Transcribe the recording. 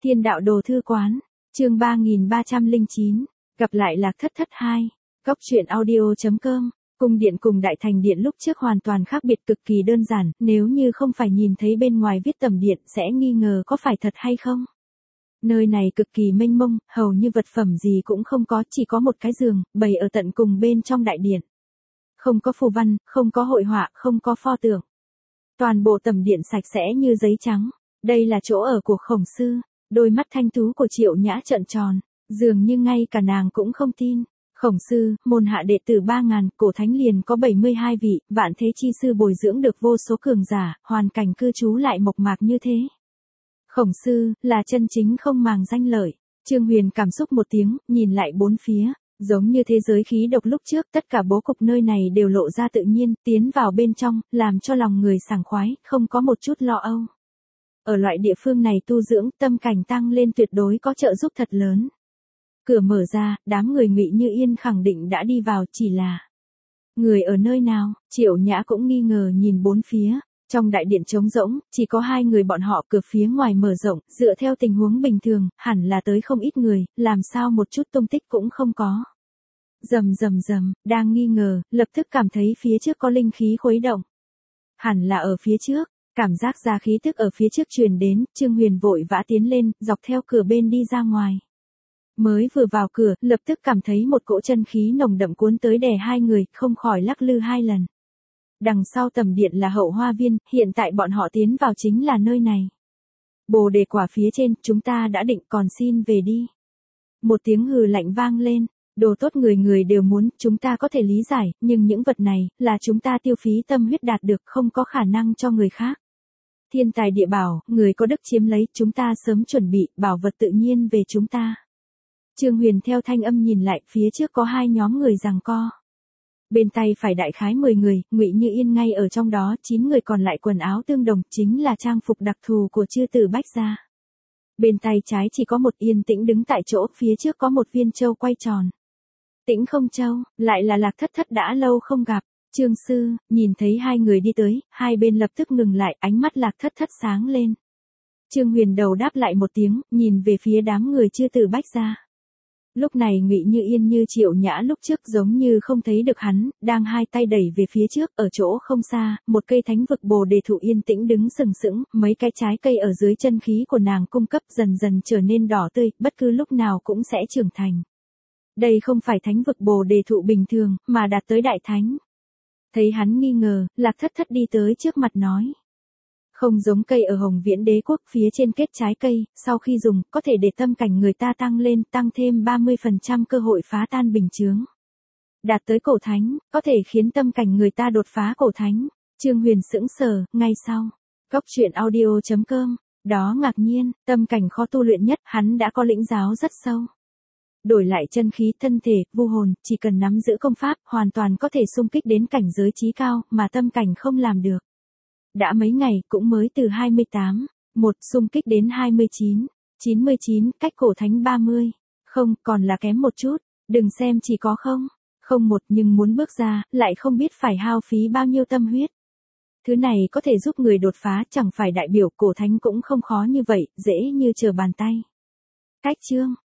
Thiên đạo đồ thư quán, chương 3309, gặp lại Lạc Thất Thất 2, góc truyện audio.com. Cung điện cùng Đại Thành Điện lúc trước hoàn toàn khác biệt, cực kỳ đơn giản, nếu như không phải nhìn thấy bên ngoài viết Tầm Điện sẽ nghi ngờ có phải thật hay không. Nơi này cực kỳ mênh mông, hầu như vật phẩm gì cũng không có, chỉ có một cái giường, bày ở tận cùng bên trong đại điện. Không có phù văn, không có hội họa, không có pho tượng. Toàn bộ Tầm Điện sạch sẽ như giấy trắng. Đây là chỗ ở của Khổng Sư. Đôi mắt thanh tú của Triệu Nhã trợn tròn, dường như ngay cả nàng cũng không tin. Khổng Sư, môn hạ đệ tử 3.000, cổ thánh liền có 72 vị, vạn thế chi sư bồi dưỡng được vô số cường giả, hoàn cảnh cư trú lại mộc mạc như thế. Khổng Sư, là chân chính không màng danh lợi. Trương Huyền cảm xúc một tiếng, nhìn lại bốn phía, giống như thế giới khí độc lúc trước, tất cả bố cục nơi này đều lộ ra tự nhiên, tiến vào bên trong, làm cho lòng người sảng khoái, không có một chút lo âu. Ở loại địa phương này tu dưỡng, tâm cảnh tăng lên tuyệt đối có trợ giúp thật lớn. Cửa mở ra, đám người Ngụy Như Yên khẳng định đã đi vào, chỉ là người ở nơi nào? Triệu Nhã cũng nghi ngờ nhìn bốn phía. Trong đại điện trống rỗng, chỉ có hai người bọn họ, cửa phía ngoài mở rộng, dựa theo tình huống bình thường, hẳn là tới không ít người, làm sao một chút tung tích cũng không có. Rầm rầm rầm, đang nghi ngờ, lập tức cảm thấy phía trước có linh khí khuấy động. Hẳn là ở phía trước. Cảm giác ra khí tức ở phía trước truyền đến, Trương Huyền vội vã tiến lên, dọc theo cửa bên đi ra ngoài. Mới vừa vào cửa, lập tức cảm thấy một cỗ chân khí nồng đậm cuốn tới đè hai người, không khỏi lắc lư hai lần. Đằng sau Tầm Điện là Hậu Hoa Viên, hiện tại bọn họ tiến vào chính là nơi này. Bồ đề quả phía trên, chúng ta đã định, còn xin về đi. Một tiếng hừ lạnh vang lên. Đồ tốt người người đều muốn, chúng ta có thể lý giải, nhưng những vật này, là chúng ta tiêu phí tâm huyết đạt được, không có khả năng cho người khác. Thiên tài địa bảo, người có đức chiếm lấy, chúng ta sớm chuẩn bị, bảo vật tự nhiên về chúng ta. Trương Huyền theo thanh âm nhìn lại, phía trước có hai nhóm người giằng co. Bên tay phải đại khái 10 người, Ngụy Như Yên ngay ở trong đó, 9 người còn lại quần áo tương đồng, chính là trang phục đặc thù của chư tử Bách gia. Bên tay trái chỉ có một Yên Tĩnh đứng tại chỗ, phía trước có một viên châu quay tròn. Tĩnh không châu, lại là Lạc Thất Thất đã lâu không gặp. Trương Sư, nhìn thấy hai người đi tới, hai bên lập tức ngừng lại, ánh mắt Lạc Thất Thất sáng lên. Trương Huyền đầu đáp lại một tiếng, nhìn về phía đám người chư tử Bách gia. Lúc này Ngụy Như Yên như Triệu Nhã lúc trước giống như không thấy được hắn, đang hai tay đẩy về phía trước, ở chỗ không xa, một cây thánh vực bồ đề thụ yên tĩnh đứng sừng sững, mấy cái trái cây ở dưới chân khí của nàng cung cấp dần dần trở nên đỏ tươi, bất cứ lúc nào cũng sẽ trưởng thành. Đây không phải thánh vực bồ đề thụ bình thường, mà đạt tới đại thánh. Thấy hắn nghi ngờ, Lạc Thất Thất đi tới trước mặt nói. Không giống cây ở Hồng Viễn Đế Quốc, phía trên kết trái cây, sau khi dùng, có thể để tâm cảnh người ta tăng lên, tăng thêm 30% cơ hội phá tan bình chướng. Đạt tới cổ thánh, có thể khiến tâm cảnh người ta đột phá cổ thánh. Trương Huyền sững sờ, ngay sau. Góc truyện audio.com, đó ngạc nhiên, tâm cảnh khó tu luyện nhất, hắn đã có lĩnh giáo rất sâu. Đổi lại chân khí thân thể, vu hồn, chỉ cần nắm giữ công pháp, hoàn toàn có thể xung kích đến cảnh giới chí cao, mà tâm cảnh không làm được. Đã mấy ngày, cũng mới từ 28, một xung kích đến 29, 99, cách cổ thánh 30. Không, còn là kém một chút, đừng xem chỉ có không một, nhưng muốn bước ra, lại không biết phải hao phí bao nhiêu tâm huyết. Thứ này có thể giúp người đột phá, chẳng phải đại biểu cổ thánh cũng không khó như vậy, dễ như trở bàn tay. Cách chương